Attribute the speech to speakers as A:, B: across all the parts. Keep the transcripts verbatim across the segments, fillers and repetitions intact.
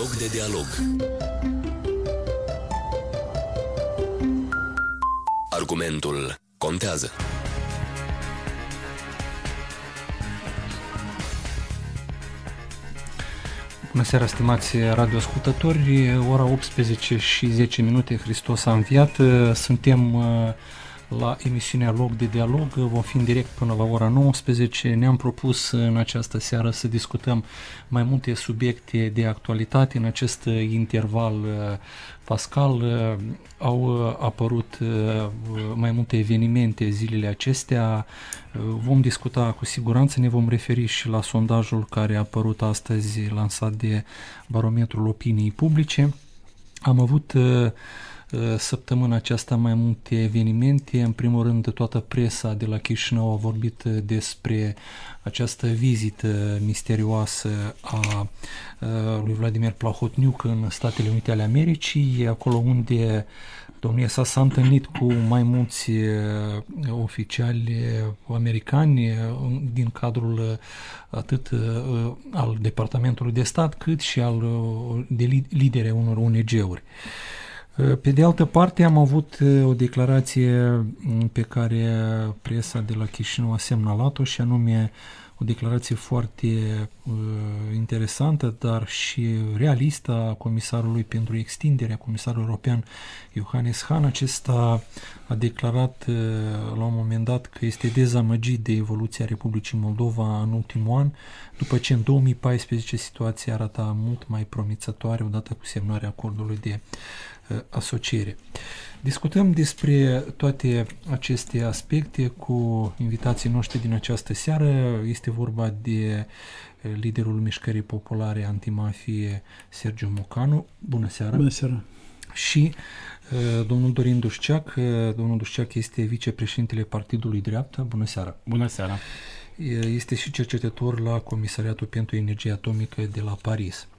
A: Loc de dialog. Argumentul contează.
B: Bună seara, stimați radioascultători, ora optsprezece și zece minute, Hristos a înviat. Suntem la emisiunea Loc de dialog, vom fi în direct până la ora nouăsprezece. Ne-am propus în această seară să discutăm mai multe subiecte de actualitate. În acest interval pascal au apărut mai multe evenimente zilele acestea. Vom discuta cu siguranță, ne vom referi și la sondajul care a apărut astăzi, lansat de Barometrul Opiniei Publice. Am avut săptămâna aceasta mai multe evenimente. În primul rând, toată presa de la Chișinău a vorbit despre această vizită misterioasă a lui Vladimir Plahotniuc în Statele Unite ale Americii, acolo unde domnia sa s-a întâlnit cu mai mulți oficiali americani din cadrul atât al Departamentului de Stat, cât și al de lideri unor O N G-uri. Pe de altă parte, am avut o declarație pe care presa de la Chișinău a semnalat-o, și anume o declarație foarte uh, interesantă, dar și realistă, a comisarului pentru extindere, a comisarului european Johannes Hahn. Acesta a declarat uh, la un moment dat că este dezamăgit de evoluția Republicii Moldova în ultimul an, după ce în două mii paisprezece situația arăta mult mai promițătoare odată cu semnarea acordului de uh, asociere. Discutăm despre toate aceste aspecte cu invitații noștri din această seară. Este vorba de liderul Mișcării Populare Antimafie, Sergiu Mocanu. Bună seara!
C: Bună seara!
B: Și uh, domnul Dorin Dușceac. Domnul Dușceac este vicepreședintele Partidului Dreapta. Bună seara!
D: Bună seara!
B: Este și cercetător la Comisariatul pentru Energie Atomică de la Paris.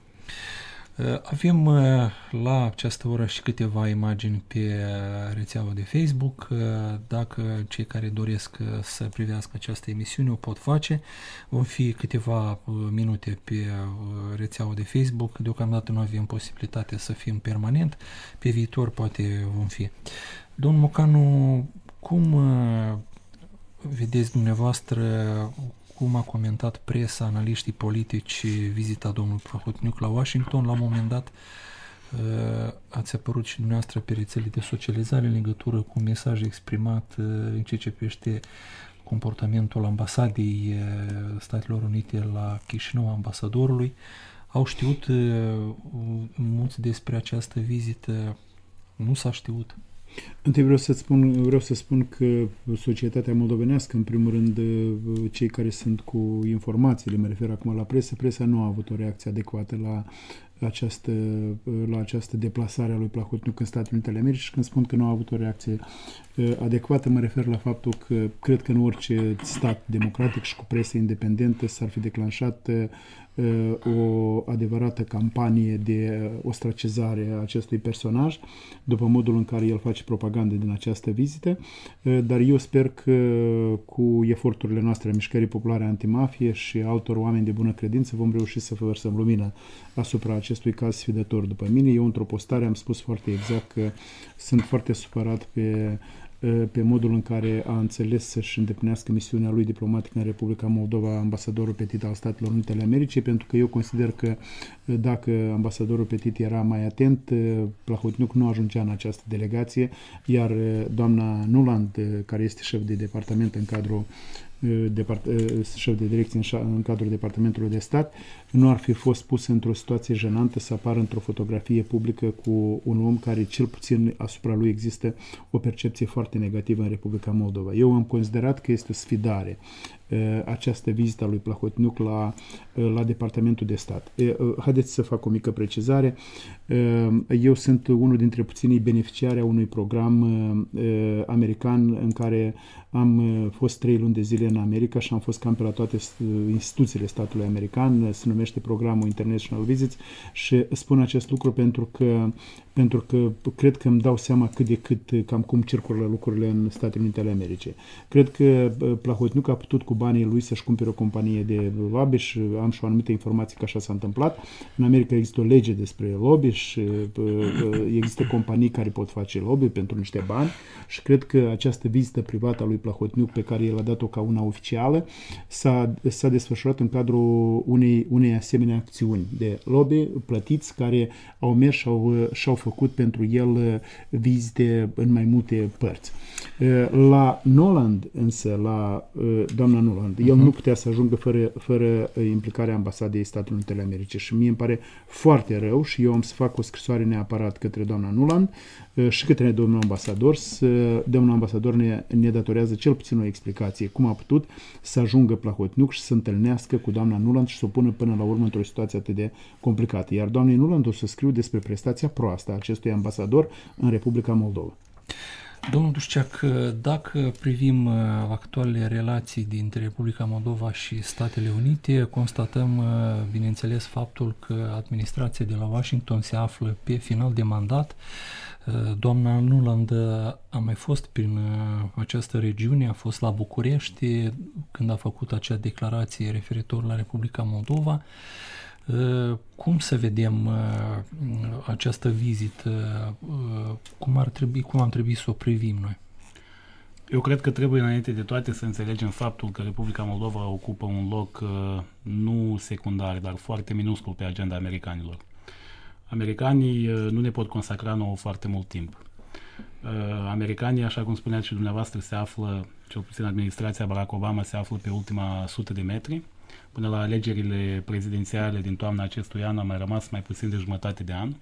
B: Avem la această oră și câteva imagini pe rețeaua de Facebook. Dacă cei care doresc să privească această emisiune o pot face, vom fi câteva minute pe rețeaua de Facebook. Deocamdată nu avem posibilitatea să fim permanent, pe viitor poate vom fi. Domnul Mocanu, cum vedeți dumneavoastră, cum a comentat presa, analiștii politici, vizita domnului Plahotniuc la Washington? La un moment dat ați apărut și dumneavoastră pe rețelele de socializare în legătură cu un mesaj exprimat în ceea ce privește comportamentul ambasadei Statelor Unite la Chișinău, ambasadorului. Au știut mulți despre această vizită? Nu s-a știut?
C: Întâi vreau să spun, vreau să spun că societatea moldovenească, în primul rând cei care sunt cu informațiile, mă refer acum la presă, presa nu a avut o reacție adecvată la această, la această deplasare a lui Plahotniuc în Statele Unite ale Americii. Și când spun că nu a avut o reacție adecvată, mă refer la faptul că cred că în orice stat democratic și cu presă independentă s-ar fi declanșat o adevărată campanie de ostracizare a acestui personaj, după modul în care el face propagandă din această vizită, dar eu sper că cu eforturile noastre a Mișcării Populare Antimafie și altor oameni de bună credință vom reuși să vărsăm lumină asupra acestui caz sfidător după mine. Eu, într-o postare, am spus foarte exact că sunt foarte supărat pe pe modul în care a înțeles să-și îndeplinească misiunea lui diplomatică în Republica Moldova ambasadorul Petit al Statelor Unite ale Americii, pentru că eu consider că dacă ambasadorul Petit era mai atent, Plahotniuc nu ajungea în această delegație, iar doamna Nuland, care este șef de departament în cadrul Depart șef de direcție în, în cadrul Departamentului de Stat, nu ar fi fost pus într-o situație jenantă să apară într-o fotografie publică cu un om care, cel puțin asupra lui, există o percepție foarte negativă în Republica Moldova. Eu am considerat că este o sfidare această vizită a lui Plahotniuc la, la Departamentul de Stat. Haideți să fac o mică precizare. Eu sunt unul dintre puținii beneficiari a unui program american în care am fost trei luni de zile în America și am fost cam pe la toate instituțiile statului american. Se numește programul International Visits și spun acest lucru pentru că pentru că cred că îmi dau seama cât de cât cam cum circulă lucrurile în Statele Unite ale Americii. Cred că Plahotniuc a putut cu banii lui să-și cumpere o companie de lobby și am și o anumită informație că așa s-a întâmplat. În America există o lege despre lobby și există companii care pot face lobby pentru niște bani și cred că această vizită privată a lui Plahotniuc, pe care el a dat-o ca una oficială, s-a, s-a desfășurat în cadrul unei, unei asemenea acțiuni de lobby plătiți care au mers și au, și-au făcut pentru el vizite în mai multe părți. La Nuland, însă, la doamna Nuland, el uh-huh. nu putea să ajungă fără, fără implicarea Ambasadei Statelor Unite ale Americii și mie îmi pare foarte rău și eu am să fac o scrisoare neapărat către doamna Nuland și către domnul ambasador. Să, domnul ambasador ne, ne datorează cel puțin o explicație cum a putut să ajungă Plahotniuc și să întâlnească cu doamna Nuland și să o pună până la urmă într-o situație atât de complicată. Iar doamnei Nuland o să scriu despre prestația proastă a acestui ambasador în Republica Moldova.
B: Domnul Dușceac, dacă privim actualele relații dintre Republica Moldova și Statele Unite, constatăm, bineînțeles, faptul că administrația de la Washington se află pe final de mandat. Doamna Nuland a mai fost prin această regiune, a fost la București când a făcut acea declarație referitor la Republica Moldova. Cum să vedem uh, această vizită? Uh, cum ar trebui, cum ar trebui să o privim noi?
D: Eu cred că trebuie înainte de toate să înțelegem faptul că Republica Moldova ocupă un loc uh, nu secundar, dar foarte minuscul pe agenda americanilor. Americanii uh, nu ne pot consacra nouă foarte mult timp. Uh, americanii, așa cum spuneați și dumneavoastră, se află, cel puțin administrația Barack Obama, se află pe ultima sută de metri. Până la alegerile prezidențiale din toamna acestui an a mai rămas mai puțin de jumătate de an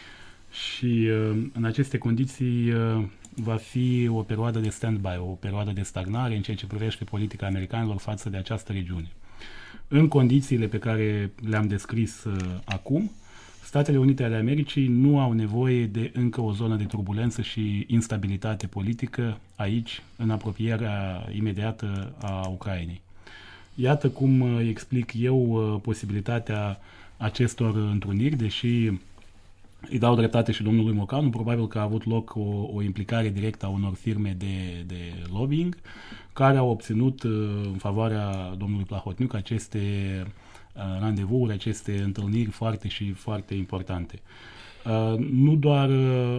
D: și în aceste condiții va fi o perioadă de stand-by, o perioadă de stagnare în ceea ce privește politica americanilor față de această regiune. În condițiile pe care le-am descris acum, Statele Unite ale Americii nu au nevoie de încă o zonă de turbulență și instabilitate politică aici, în apropierea imediată a Ucrainei. Iată cum explic eu posibilitatea acestor întruniri, deși îi dau dreptate și domnului Mocanu, probabil că a avut loc o, o implicare directă a unor firme de, de lobbying care au obținut în favoarea domnului Plahotniuc aceste randevuri, aceste întâlniri foarte și foarte importante. Uh, nu doar, uh,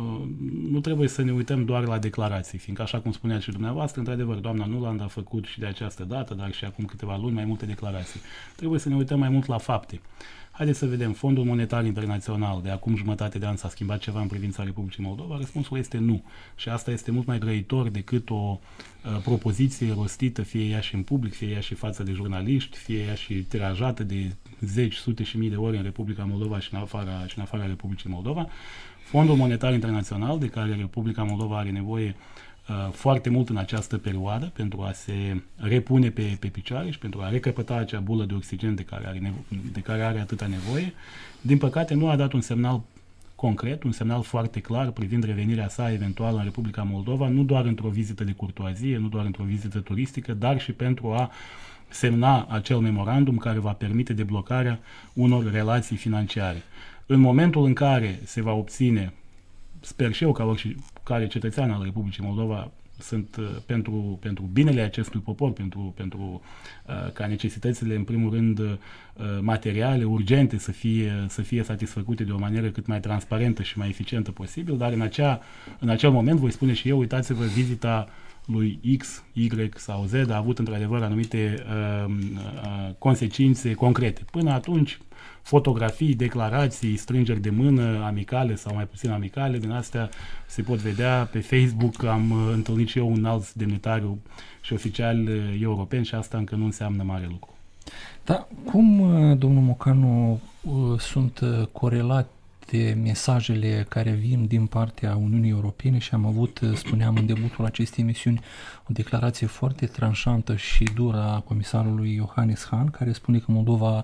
D: nu trebuie să ne uităm doar la declarații, fiindcă, așa cum spuneați și dumneavoastră, într-adevăr, doamna Nuland a făcut și de această dată, dar și acum câteva luni, mai multe declarații. Trebuie să ne uităm mai mult la fapte. Haideți să vedem, Fondul Monetar Internațional de acum jumătate de an s-a schimbat ceva în privința Republicii Moldova? Răspunsul este nu. Și asta este mult mai grăitor decât o uh, propoziție rostită, fie ea și în public, fie ea și față de jurnaliști, fie ea și tirajată de zeci, sute și mii de ori în Republica Moldova și în afara, și în afara Republicii Moldova. Fondul Monetar Internațional, de care Republica Moldova are nevoie uh, foarte mult în această perioadă pentru a se repune pe, pe picioare și pentru a recăpăta acea bulă de oxigen de care are, nevo- de care are atâta nevoie, din păcate nu a dat un semnal concret, un semnal foarte clar privind revenirea sa eventuală în Republica Moldova, nu doar într-o vizită de curtoazie, nu doar într-o vizită turistică, dar și pentru a semna acel memorandum care va permite deblocarea unor relații financiare. În momentul în care se va obține, sper și eu ca oricare cetățean al Republicii Moldova, sunt uh, pentru, pentru binele acestui popor, pentru, pentru uh, ca necesitățile, în primul rând, uh, materiale, urgente, să fie, să fie satisfăcute de o manieră cât mai transparentă și mai eficientă posibil, dar în, acea, în acel moment, voi spune și eu, uitați-vă, vizita lui X, Y sau Z a avut într-adevăr anumite uh, uh, consecințe concrete. Până atunci, fotografii, declarații, strângeri de mână, amicale sau mai puțin amicale, din astea se pot vedea pe Facebook. Am uh, întâlnit și eu un alt demnitariu și oficial uh, european și asta încă nu înseamnă mare lucru.
B: Dar cum, domnul Mocanu, uh, sunt uh, corelate de mesajele care vin din partea Uniunii Europene și am avut, spuneam în debutul acestei emisiuni, o declarație foarte tranșantă și dură a comisarului Johannes Hahn, care spune că Moldova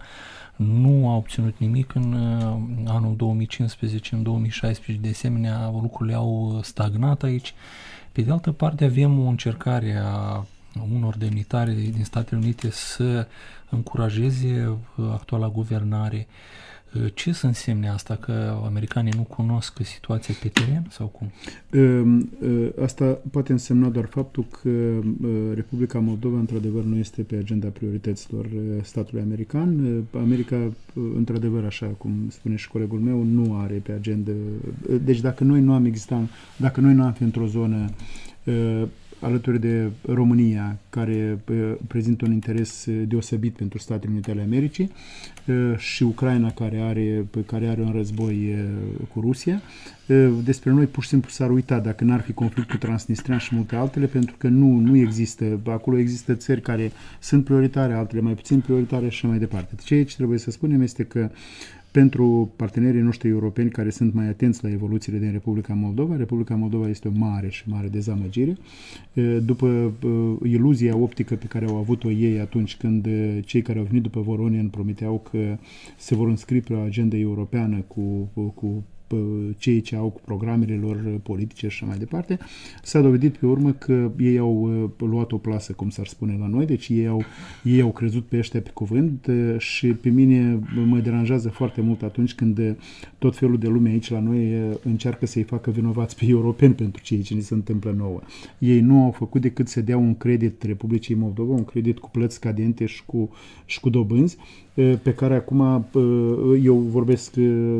B: nu a obținut nimic în anul două mii cincisprezece, în două mii șaisprezece, de asemenea lucrurile au stagnat aici. Pe de altă parte avem o încercare a unor demnitari din Statele Unite să încurajeze actuala guvernare Ce să însemne asta? Că americanii nu cunosc situația pe teren sau cum?
C: Asta poate însemna doar faptul că Republica Moldova într-adevăr nu este pe agenda priorităților statului american. America, într-adevăr, așa cum spune și colegul meu, nu are pe agenda. Deci dacă noi nu am existat, dacă noi nu am fi într-o zonă alături de România, care prezintă un interes deosebit pentru Statele Unite ale Americii, și Ucraina, care are, care are un război cu Rusia, despre noi pur și simplu s-ar uita dacă n-ar fi conflictul transnistrean și multe altele, pentru că nu, nu există, acolo există țări care sunt prioritare, altele mai puțin prioritare și mai departe. Ceea ce trebuie să spunem este că pentru partenerii noștri europeni care sunt mai atenți la evoluțiile din Republica Moldova, Republica Moldova este o mare și mare dezamăgire. După iluzia optică pe care au avut-o ei atunci când cei care au venit după Voronin promiteau că se vor înscrie pe o agenda europeană cu, cu cei ce au cu programele lor politice și așa mai departe, s-a dovedit pe urmă că ei au luat o plasă, cum s-ar spune la noi, deci ei au, ei au crezut pe ăștia pe cuvânt și pe mine mă deranjează foarte mult atunci când tot felul de lume aici la noi încearcă să-i facă vinovați pe europeni pentru ceea ce ni se întâmplă nouă. Ei nu au făcut decât să dea un credit Republicii Moldova, un credit cu plăți scadente și cu, și cu dobânzi, pe care acum eu vorbesc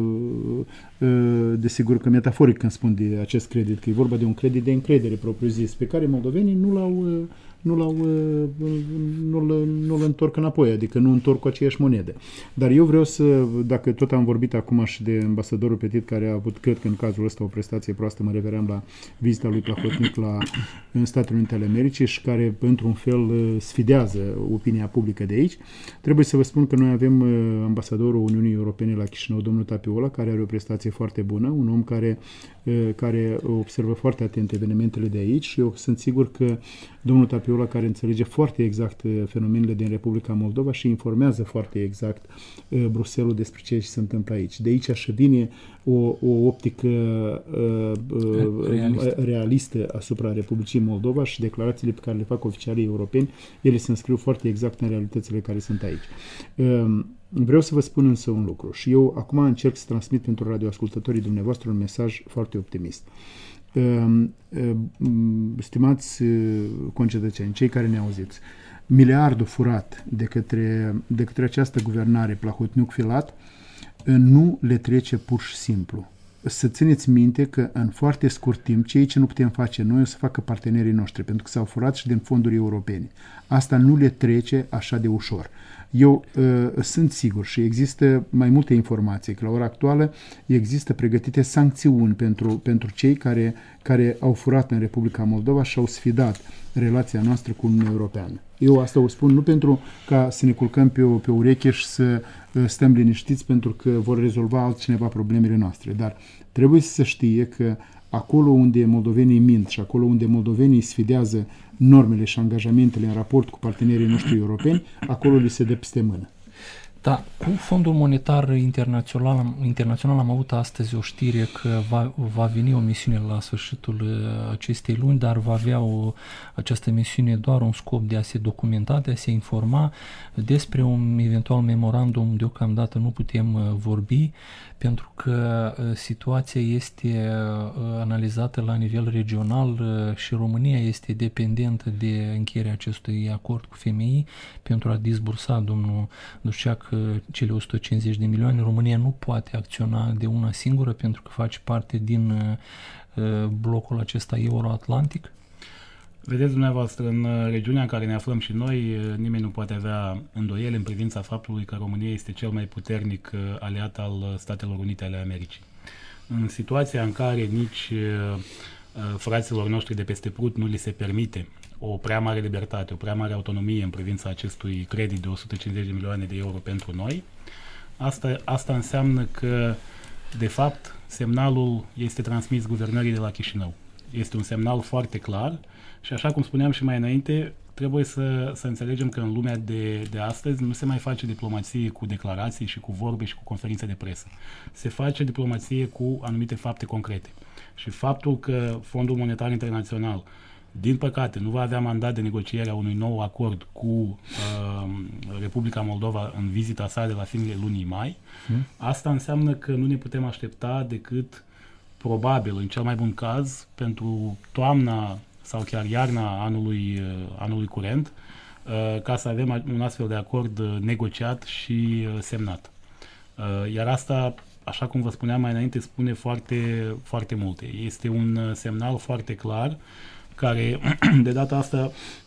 C: desigur că metaforic când spun de acest credit, că e vorba de un credit de încredere propriu-zis, pe care moldovenii nu l-au nu l-au, nu-l, nu-l întorc înapoi, adică nu întorc cu aceeași monedă. Dar eu vreau să, dacă tot am vorbit acum și de ambasadorul Petit, care a avut, cred că în cazul ăsta, o prestație proastă, mă refeream la vizita lui Plahotniuc la, în Statele Unite ale Americii și care, într-un fel, sfidează opinia publică de aici, trebuie să vă spun că noi avem ambasadorul Uniunii Europene la Chișinău, domnul Tapiola, care are o prestație foarte bună, un om care, care observă foarte atent evenimentele de aici și eu sunt sigur că domnul Tapiola, care înțelege foarte exact fenomenele din Republica Moldova și informează foarte exact uh, Bruxelles despre ce se întâmplă aici. De aici și vine o, o optică uh, realistă. realistă asupra Republicii Moldova și declarațiile pe care le fac oficialii europeni, ele se înscriu foarte exact în realitățile care sunt aici. Uh, Vreau să vă spun însă un lucru și eu acum încerc să transmit pentru radioascultătorii dumneavoastră un mesaj foarte optimist. Stimați concetățeni, cei care ne auziți, miliardul furat de către, de către această guvernare Plahotniuc-Filat nu le trece pur și simplu. Să țineți minte că în foarte scurt timp, ceea ce nu putem face noi o să facă partenerii noștri, pentru că s-au furat și din fonduri europene. Asta nu le trece așa de ușor. Eu uh, sunt sigur și există mai multe informații că la ora actuală există pregătite sancțiuni pentru, pentru cei care, care au furat în Republica Moldova și au sfidat relația noastră cu Uniunea Europeană. Eu asta o spun nu pentru ca să ne culcăm pe, o, pe ureche și să uh, stăm liniștiți pentru că vor rezolva altcineva problemele noastre, dar trebuie să știe că acolo unde moldovenii mint și acolo unde moldovenii sfidează normele și angajamentele în raport cu partenerii noștri europeni, acolo li se dă peste mână.
B: Da, cu Fondul Monetar Internațional, internațional am avut astăzi o știre că va, va veni o misiune la sfârșitul acestei luni, dar va avea o, această misiune doar un scop de a se documenta, de a se informa despre un eventual memorandum. Deocamdată nu putem vorbi, pentru că situația este analizată la nivel regional și România este dependentă de încheierea acestui acord cu F M I pentru a disbursa domnul Dușceac cele o sută cincizeci de milioane. România nu poate acționa de una singură pentru că face parte din uh, blocul acesta euro-atlantic.
D: Vedeți dumneavoastră, în regiunea în care ne aflăm și noi, nimeni nu poate avea îndoieli în privința faptului că România este cel mai puternic aliat al Statelor Unite ale Americii. În situația în care nici uh, fraților noștri de peste Prut nu li se permite o prea mare libertate, o prea mare autonomie în privința acestui credit de o sută cincizeci de milioane de euro pentru noi, asta, asta înseamnă că, de fapt, semnalul este transmis guvernării de la Chișinău. Este un semnal foarte clar și, așa cum spuneam și mai înainte, trebuie să, să înțelegem că în lumea de, de astăzi nu se mai face diplomație cu declarații și cu vorbe și cu conferințe de presă. Se face diplomație cu anumite fapte concrete. Și faptul că Fondul Monetar Internațional din păcate, nu va avea mandat de negociere a unui nou acord cu uh, Republica Moldova în vizita sa de la finele lunii mai, hmm. asta înseamnă că nu ne putem aștepta decât, probabil, în cel mai bun caz, pentru toamna sau chiar iarna anului, uh, anului curent, uh, ca să avem un astfel de acord uh, negociat și uh, semnat. Uh, iar asta, așa cum vă spuneam mai înainte, spune foarte, foarte multe. Este un uh, semnal foarte clar care de data asta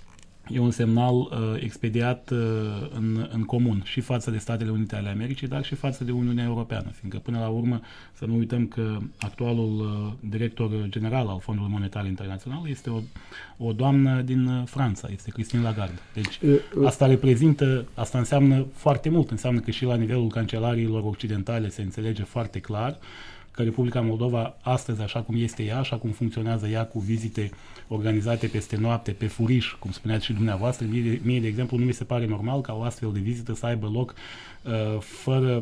D: e un semnal uh, expediat uh, în, în comun și față de Statele Unite ale Americii, dar și față de Uniunea Europeană, fiindcă până la urmă să nu uităm că actualul uh, director general al Fondului Monetar Internațional este o, o doamnă din uh, Franța, este Christine Lagarde. Deci asta reprezintă, asta înseamnă foarte mult, înseamnă că și la nivelul cancelariilor occidentale se înțelege foarte clar că Republica Moldova astăzi, așa cum este ea, așa cum funcționează ea cu vizite organizate peste noapte, pe furiș, cum spuneați și dumneavoastră, mie de, mie, de exemplu, nu mi se pare normal ca o astfel de vizită să aibă loc uh, fără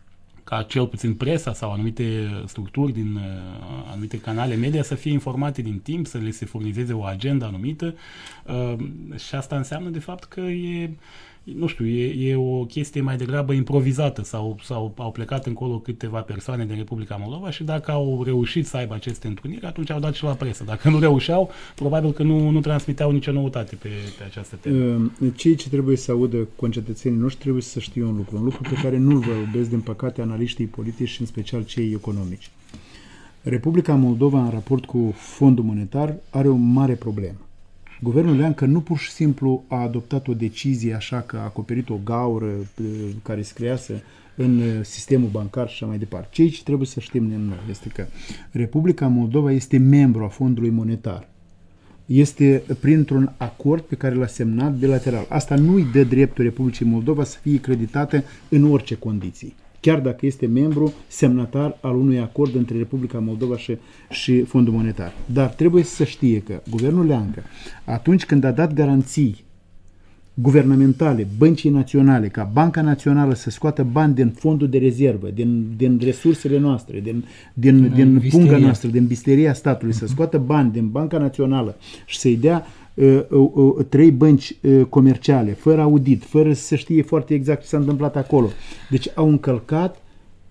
D: ca cel puțin presa sau anumite structuri din uh, anumite canale media să fie informate din timp, să le se furnizeze o agenda anumită uh, și asta înseamnă de fapt că e nu știu, e, e o chestie mai degrabă improvizată sau, sau au plecat încolo câteva persoane din Republica Moldova și dacă au reușit să aibă aceste întâlniri, atunci au dat și la presă. Dacă nu reușeau, probabil că nu, nu transmiteau nicio noutate pe, pe această temă.
C: Cei ce trebuie să audă concetățenii noștri trebuie să știe un lucru, un lucru pe care nu-l vorbesc, din păcate, analiștii politici și în special cei economici. Republica Moldova, în raport cu Fondul Monetar, are o mare problemă. Guvernul Leancă nu pur și simplu a adoptat o decizie așa că a acoperit o gaură care se crease în sistemul bancar și așa mai departe. Ceea ce trebuie să știm noi este că Republica Moldova este membru a Fondului Monetar. Este printr-un acord pe care l-a semnat bilateral. Asta nu îi dă dreptul Republicii Moldova să fie creditată în orice condiții, chiar dacă este membru semnatar al unui acord între Republica Moldova și, și Fondul Monetar. Dar trebuie să știe că guvernul Leancă, atunci când a dat garanții guvernamentale Băncii Naționale, ca Banca Națională să scoată bani din fondul de rezervă, din, din resursele noastre, din, din, din punga noastră, din bisteria statului, uh-huh. să scoată bani din Banca Națională și să-i dea uh, uh, uh, trei bănci uh, comerciale, fără audit, fără să știe foarte exact ce s-a întâmplat acolo. Deci au încălcat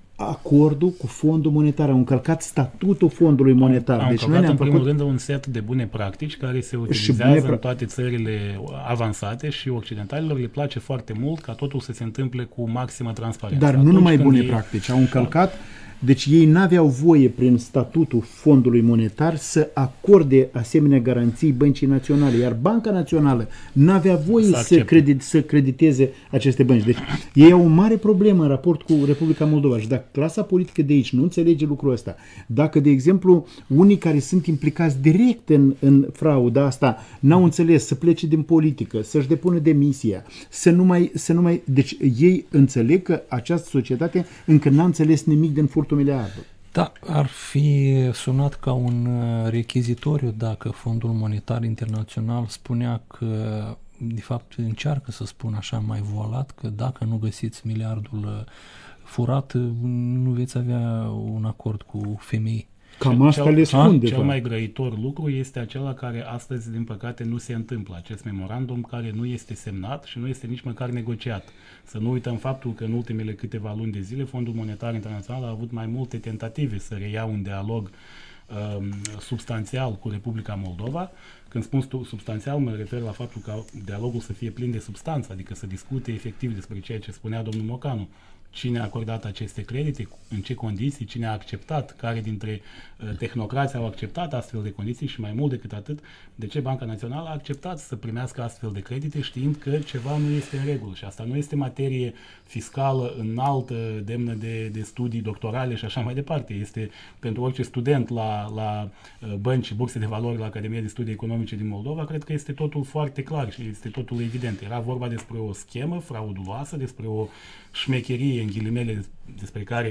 C: acordul cu Fondul Monetar, au încălcat statutul Fondului Monetar.
D: Au
C: deci
D: încălcat
C: noi
D: în primul
C: făcut...
D: rând un set de bune practici care se utilizează bune... în toate țările avansate și occidentalilor le place foarte mult ca totul să se întâmple cu maximă transparență.
C: Dar
D: Atunci
C: nu numai bune
D: e...
C: practici, au încălcat. Deci ei n-aveau voie prin statutul Fondului Monetar să acorde asemenea garanții Băncii Naționale, iar Banca Națională n-avea voie să, să, credit, să crediteze aceste bănci. Deci ei au o mare problemă în raport cu Republica Moldova și dacă clasa politică de aici nu înțelege lucrul ăsta, dacă, de exemplu, unii care sunt implicați direct în, în frauda asta n-au înțeles să plece din politică, să-și depună demisia, să nu mai... Să nu mai deci ei înțeleg că această societate încă n-a înțeles nimic din furtul miliardului.
B: Da, ar fi sunat ca un rechizitoriu dacă Fondul Monetar Internațional spunea că, de fapt, încearcă să spun așa mai voalat, că dacă nu găsiți miliardul furat, nu veți avea un acord cu femei.
C: Cam asta cel, le spun,
D: Cel mai grăitor lucru este acela care astăzi, din păcate, nu se întâmplă. Acest memorandum care nu este semnat și nu este nici măcar negociat. Să nu uităm faptul că în ultimele câteva luni de zile Fondul Monetar Internațional a avut mai multe tentative să reia un dialog um, substanțial cu Republica Moldova. Când spun substanțial, mă refer la faptul că dialogul să fie plin de substanță, adică să discute efectiv despre ceea ce spunea domnul Mocanu. Cine a acordat aceste credite, în ce condiții, cine a acceptat, care dintre uh, tehnocrați au acceptat astfel de condiții și mai mult decât atât, de ce Banca Națională a acceptat să primească astfel de credite știind că ceva nu este în regulă. Și asta nu este materie fiscală înaltă, demnă de, de studii doctorale și așa mai departe. Este pentru orice student la, la bănci, burse de valori la Academia de Studii Economice din Moldova, cred că este totul foarte clar și este totul evident. Era vorba despre o schemă frauduloasă, despre o șmecherie, în ghilimele, despre care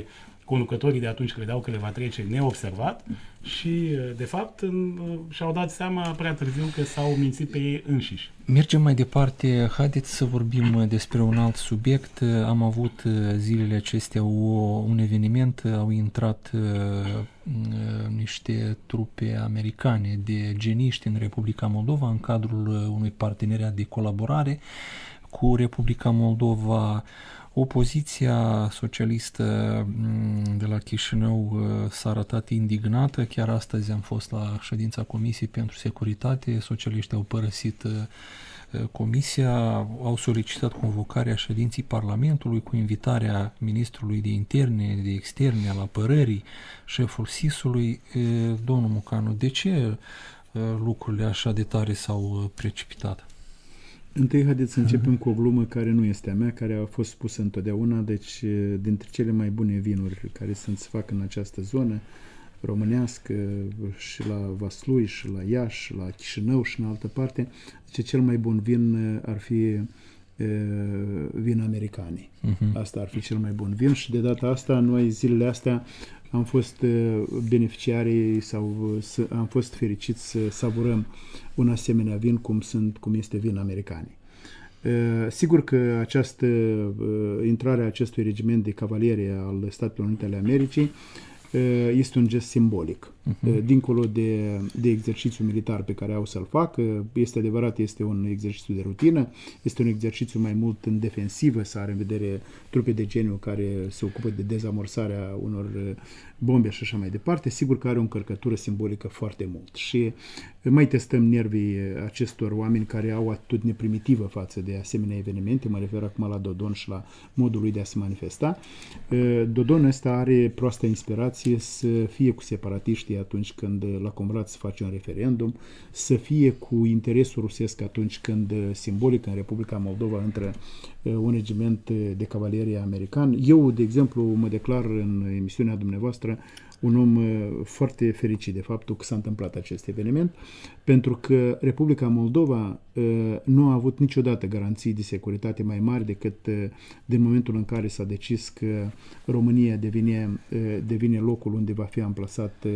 D: conducătorii de atunci credeau că le va trece neobservat și, de fapt, și-au dat seama prea târziu că s-au mințit pe ei înșiși.
B: Mergem mai departe. Haideți să vorbim despre un alt subiect. Am avut zilele acestea o, un eveniment, au intrat uh, niște trupe americane de geniști în Republica Moldova în cadrul unui parteneriat de colaborare cu Republica Moldova. Opoziția socialistă de la Chișinău s-a arătat indignată. Chiar astăzi am fost la ședința Comisiei pentru Securitate. Socialiștii au părăsit comisia, au solicitat convocarea ședinții Parlamentului cu invitarea ministrului de interne, de externe, al apărării, șeful S I S-ului. Domnul Mocanu, de ce lucrurile așa de tare s-au precipitat?
C: Întâi, haideți să începem cu o glumă care nu este a mea, care a fost spusă întotdeauna, deci dintre cele mai bune vinuri care sunt să facă în această zonă românească, și la Vaslui, și la Iași, și la Chișinău și în altă parte, deci cel mai bun vin ar fi vin americanii. Uh-huh. Asta ar fi cel mai bun vin și de data asta, noi zilele astea am fost beneficiarii sau am fost fericiți să savurăm un asemenea vin cum, sunt, cum este vin americanii. Sigur că această intrare a acestui regiment de cavalerie al Statelor Unite ale Americii este un gest simbolic. Uh-huh. Dincolo de, de exercițiu militar pe care au să-l facă, este adevărat, este un exercițiu de rutină, este un exercițiu mai mult în defensivă, să are în vedere trupe de geniu care se ocupă de dezamorsarea unor bombe și așa mai departe. Sigur că are o încărcătură simbolică foarte mult și mai testăm nervii acestor oameni care au atitudine primitivă față de asemenea evenimente. Mă refer acum la Dodon și la modul lui de a se manifesta. Dodon ăsta are proastă inspirație să fie cu separatiștii atunci când la Comrat se face un referendum, să fie cu interesul rusesc atunci când simbolic în Republica Moldova intră un regiment de cavalerie american. Eu, de exemplu, mă declar în emisiunea dumneavoastră un om foarte fericit de faptul că s-a întâmplat acest eveniment, pentru că Republica Moldova nu a avut niciodată garanții de securitate mai mari decât din momentul în care s-a decis că România devine, devine locul unde va fi amplasat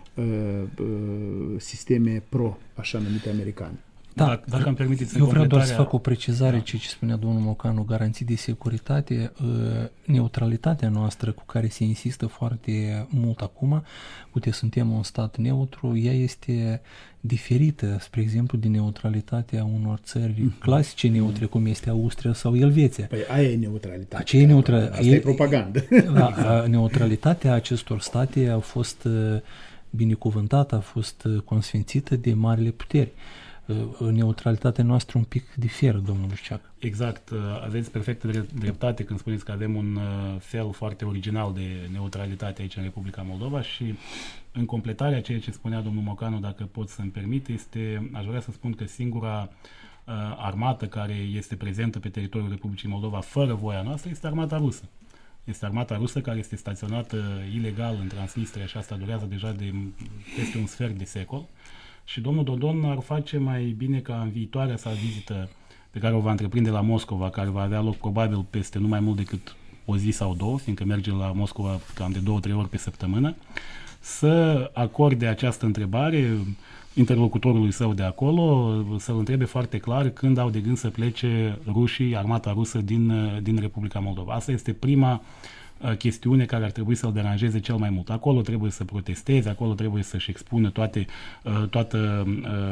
C: sisteme pro, așa numite americane.
B: Da,
D: dacă, dacă îmi permiteți,
B: eu vreau doar să fac o precizare, da. Ce spunea domnul Mocanu, garanții de securitate, neutralitatea noastră cu care se insistă foarte mult acum, uite, suntem un stat neutru, ea este diferită, spre exemplu, de neutralitatea unor țări clasice neutre, cum este Austria sau Elveția.
C: Păi aia e neutralitatea.
B: Aceea e neutra...
C: Asta e, e propagandă.
B: Da, neutralitatea acestor state a fost binecuvântată, a fost consfințită de marile puteri. Neutralitatea noastră un pic diferă, domnul Luceac.
D: Exact. Aveți perfectă dreptate când spuneți că avem un fel foarte original de neutralitate aici în Republica Moldova și în completarea ceea ce spunea domnul Mocanu, dacă pot să-mi permite, este, aș vrea să spun că singura uh, armată care este prezentă pe teritoriul Republicii Moldova fără voia noastră este armata rusă. Este armata rusă care este staționată ilegal în Transnistria și asta durează deja de peste un sfert de secol. Și domnul Dodon ar face mai bine ca în viitoarea sa vizită pe care o va întreprinde la Moscova, care va avea loc probabil peste nu mai mult decât o zi sau două, fiindcă merge la Moscova cam de două, trei ori pe săptămână, să acorde această întrebare interlocutorului său de acolo, să-l întrebe foarte clar când au de gând să plece rușii, armata rusă din, din Republica Moldova. Asta este prima chestiune care ar trebui să-l deranjeze cel mai mult. Acolo trebuie să protesteze, acolo trebuie să-și expună toate, toată,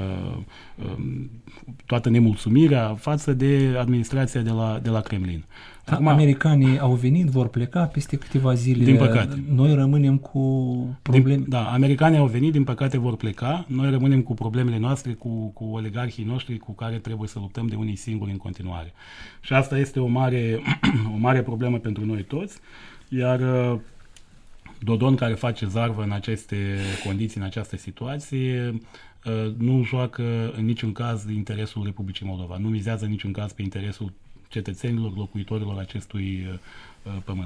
D: toată nemulțumirea față de administrația de la, de la Kremlin.
B: Acum, americanii au venit, vor pleca peste câteva zile.
D: Din păcate.
B: Noi rămânem cu probleme.
D: Din, da, americanii au venit, din păcate vor pleca. Noi rămânem cu problemele noastre, cu, cu oligarhii noștri cu care trebuie să luptăm de unii singuri în continuare. Și asta este o mare, o mare problemă pentru noi toți. Iar Dodon, care face zarvă în aceste condiții, în această situație, nu joacă în niciun caz interesul Republicii Moldova. Nu mizează în niciun caz pe interesul cetățenilor, locuitorilor acestui pământ.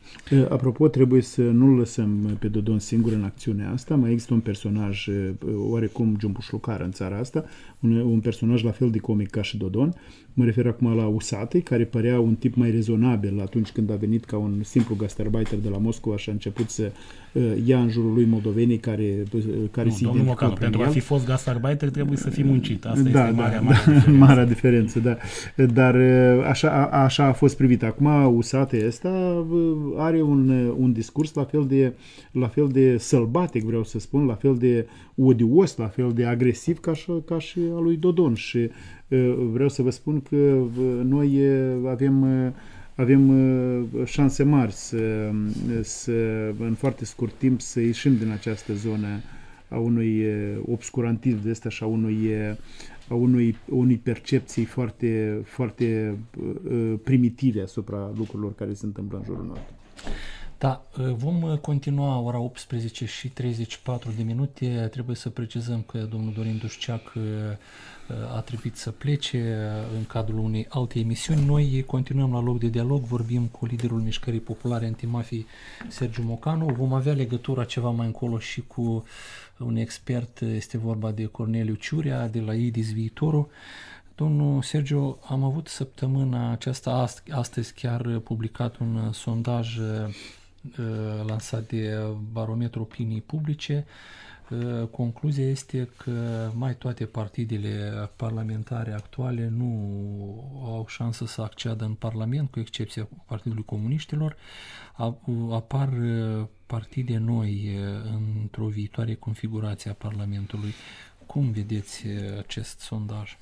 C: Apropo, trebuie să nu-l lăsăm pe Dodon singur în acțiunea asta. Mai există un personaj oarecum jumpușlucar în țara asta, un, un personaj la fel de comic ca și Dodon. Mă refer acum la Usatăi, care părea un tip mai rezonabil atunci când a venit ca un simplu gastarbeiter de la Moscova și a început să uh, ia în jurul lui moldovenii care, care
D: nu,
C: se
D: domnul Mocanu, pentru a fi fost gastarbeiter trebuie să fii muncit. Asta
C: da,
D: este marea,
C: da,
D: marea
C: da,
D: diferență.
C: marea diferență, da. Dar așa, a, așa a fost privit. Acum Usatăi ăsta are un, un discurs la fel de, la fel de sălbatic, vreau să spun, la fel de odios, la fel de agresiv ca și, ca și al lui Dodon. Și vreau să vă spun că noi avem, avem șanse mari să, să, în foarte scurt timp, să ieșim din această zonă a unui obscurantism de ăsta și a unui, a unui, unui percepții foarte, foarte primitive asupra lucrurilor care se întâmplă în jurul nostru.
B: Da, vom continua ora optsprezece și treizeci și patru de minute. Trebuie să precizăm că domnul Dorin Dușceac a trebuit să plece în cadrul unei alte emisiuni. Noi continuăm la loc de dialog, vorbim cu liderul Mișcării Populare Antimafii, Sergiu Mocanu. Vom avea legătura ceva mai încolo și cu un expert, este vorba de Corneliu Ciurea, de la I D I S Viitorul. Domnul Sergiu, am avut săptămâna aceasta, astăzi chiar publicat un sondaj lansat de Barometru Opinii Publice. Concluzia este că mai toate partidele parlamentare actuale nu au șansă să acceadă în Parlament, cu excepția Partidului Comuniștilor. Apar partide noi într-o viitoare configurație a Parlamentului. Cum vedeți acest sondaj?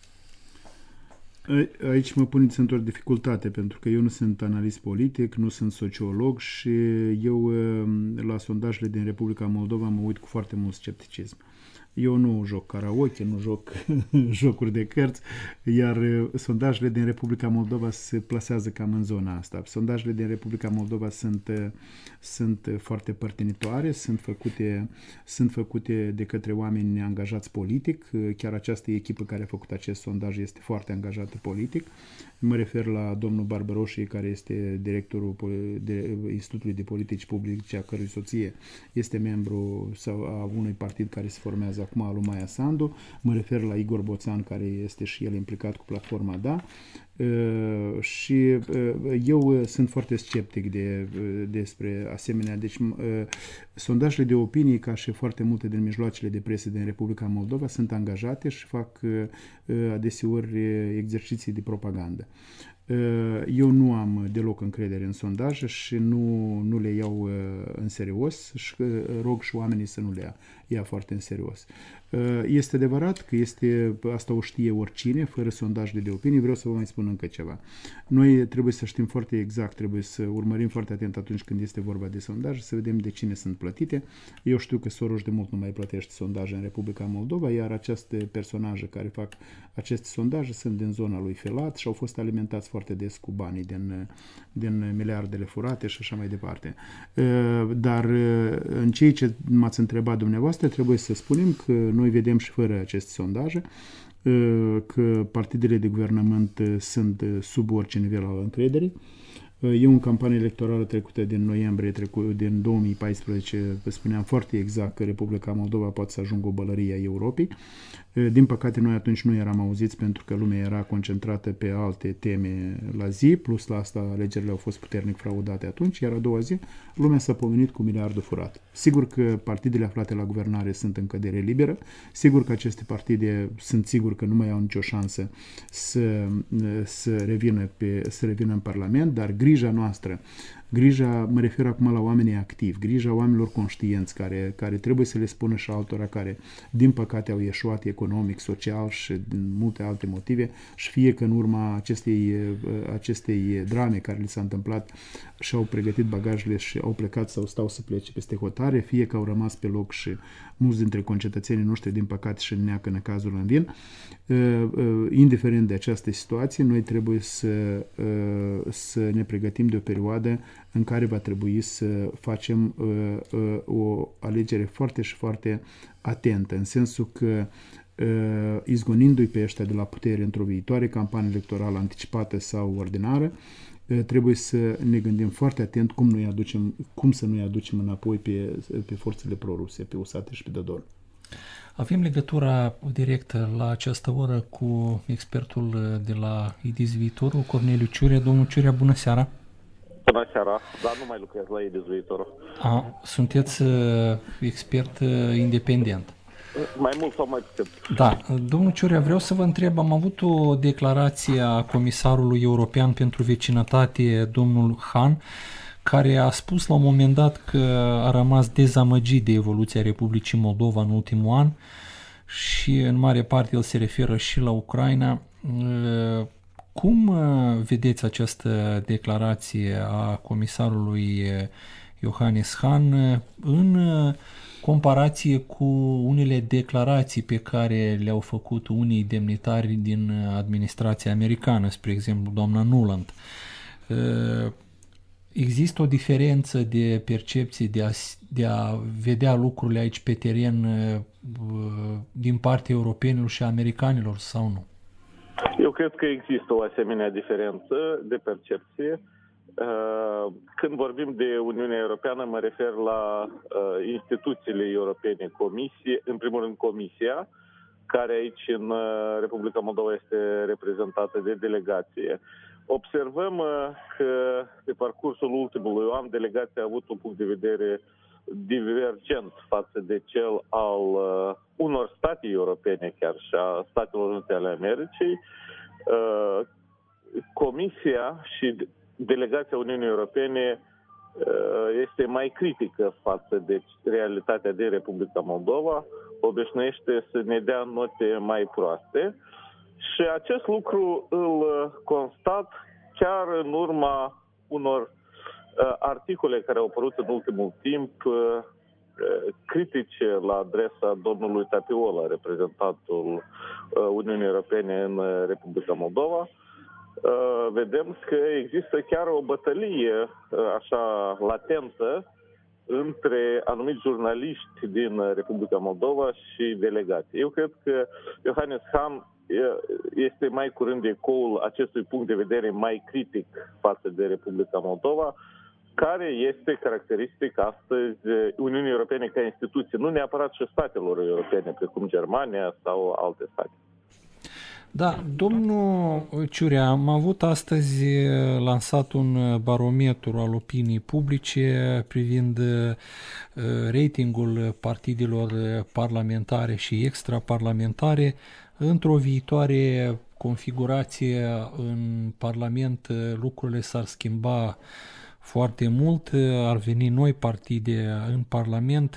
C: Aici mă puneți într-o dificultate, pentru că eu nu sunt analist politic, nu sunt sociolog și eu la sondajele din Republica Moldova mă uit cu foarte mult scepticism. Eu nu joc karaoke, nu joc jocuri de cărți, iar sondajele din Republica Moldova se plasează cam în zona asta. Sondajele din Republica Moldova sunt, sunt foarte părtinitoare, sunt făcute, sunt făcute de către oameni angajați politic. Chiar această echipă care a făcut acest sondaj este foarte angajată politic. Mă refer la domnul Barbaroșii, care este directorul de Institutului de Politici Publice, a cărui soție este membru sau a unui partid care se formează acum, lui Maia Sandu. Mă refer la Igor Boțan, care este și el implicat cu platforma Da. Uh, și uh, eu sunt foarte sceptic de, uh, despre asemenea. Deci uh, sondajele de opinii, ca și foarte multe din mijloacele de presă din Republica Moldova, sunt angajate și fac uh, adeseori exerciții de propagandă. Eu nu am deloc încredere în sondaje și nu, nu le iau în serios și rog și oamenii să nu le ia, ia foarte în serios. Este adevărat că este, asta o știe oricine, fără sondajele de opinie. Vreau să vă mai spun încă ceva. Noi trebuie să știm foarte exact, trebuie să urmărim foarte atent atunci când este vorba de sondaje, să vedem de cine sunt plătite. Eu știu că Soros de mult nu mai plătește sondaje în Republica Moldova, iar aceste personaje care fac aceste sondaje sunt din zona lui Filat și au fost alimentați foarte des cu banii din, din miliardele furate și așa mai departe. Dar în ceea ce m-ați întrebat dumneavoastră, trebuie să spunem că noi vedem și fără aceste sondaje că partidele de guvernământ sunt sub orice nivel al încrederii. Eu în campania electorală trecută din noiembrie trecut, din două mii paisprezece vă spuneam foarte exact că Republica Moldova poate să ajungă o bălărie a Europei. Din păcate noi atunci nu eram auziți pentru că lumea era concentrată pe alte teme la zi, plus la asta alegerile au fost puternic fraudate atunci, iar a doua zi lumea s-a pomenit cu miliardul furat. Sigur că partidele aflate la guvernare sunt în cădere liberă, sigur că aceste partide sunt sigur că nu mai au nicio șansă să, să, revină, pe, să revină în Parlament, dar grija noastră, grija, mă refer acum la oamenii activi, grija oamenilor conștienți care, care trebuie să le spună și altora care, din păcate, au ieșuat economic, social și din multe alte motive și fie că în urma acestei, acestei drame care li s-a întâmplat și-au pregătit bagajele și au plecat sau stau să plece peste hotare, fie că au rămas pe loc și mulți dintre concetățenii noștri, din păcate, și neacă în cazul în vin. Indiferent de această situație, noi trebuie să, să ne pregătim de o perioadă în care va trebui să facem o alegere foarte și foarte atentă, în sensul că izgonindu-i pe ăștia de la putere într-o viitoare campanie electorală anticipată sau ordinară, trebuie să ne gândim foarte atent cum, noi aducem, cum să nu-i aducem înapoi pe, pe forțele pro-ruse, pe U S A T și pe Dodon.
B: Avem legătura directă la această oră cu expertul de la I D I S Viitorul, Corneliu Ciurea. Domnul Ciurea, bună seara!
E: Bună seara, dar nu mai lucrez la I D I S Viitorul.
B: A, sunteți uh, expert uh, independent.
E: Mai mult sau mai puțin?
B: Da, domnul Ciurea, vreau să vă întreb, am avut o declarație a Comisarului European pentru Vecinătate, domnul Han, care a spus la un moment dat că a rămas dezamăgit de evoluția Republicii Moldova în ultimul an și în mare parte el se referă și la Ucraina. Cum vedeți această declarație a comisarului Johannes Hahn în comparație cu unele declarații pe care le-au făcut unii demnitari din administrația americană, spre exemplu doamna Nuland? Există o diferență de percepție, de a, de a vedea lucrurile aici pe teren din partea europenilor și americanilor sau nu?
E: Eu cred că există o asemenea diferență de percepție. Când vorbim de Uniunea Europeană, mă refer la instituțiile europene, comisie, în primul rând Comisia, care aici în Republica Moldova este reprezentată de delegație. Observăm că pe parcursul ultimului an delegația a avut un punct de vedere divergent față de cel al uh, unor state europene, chiar și a Statelor Unite ale Americii. Uh, Comisia și delegația Uniunii Europene uh, este mai critică față de realitatea de Republica Moldova, obișnuiește să ne dea note mai proaste. Și acest lucru îl constat chiar în urma unor uh, articole care au apărut în ultimul timp uh, critice la adresa domnului Tapiola, reprezentantul uh, Uniunii Europene în Republica Moldova. Uh, vedem că există chiar o bătălie uh, așa latentă între anumiți jurnaliști din Republica Moldova și delegații. Eu cred că Johannes Hahn este mai curând ecoul acestui punct de vedere mai critic față de Republica Moldova, care este caracteristic astăzi Uniunii Europene ca instituție, nu neapărat și statelor europene, precum Germania sau alte state.
B: Da, domnul Ciurea, am avut astăzi lansat un barometru al opiniei publice privind ratingul partidelor parlamentare și extraparlamentare. Într-o viitoare configurație în Parlament lucrurile s-ar schimba foarte mult, ar veni noi partide în Parlament.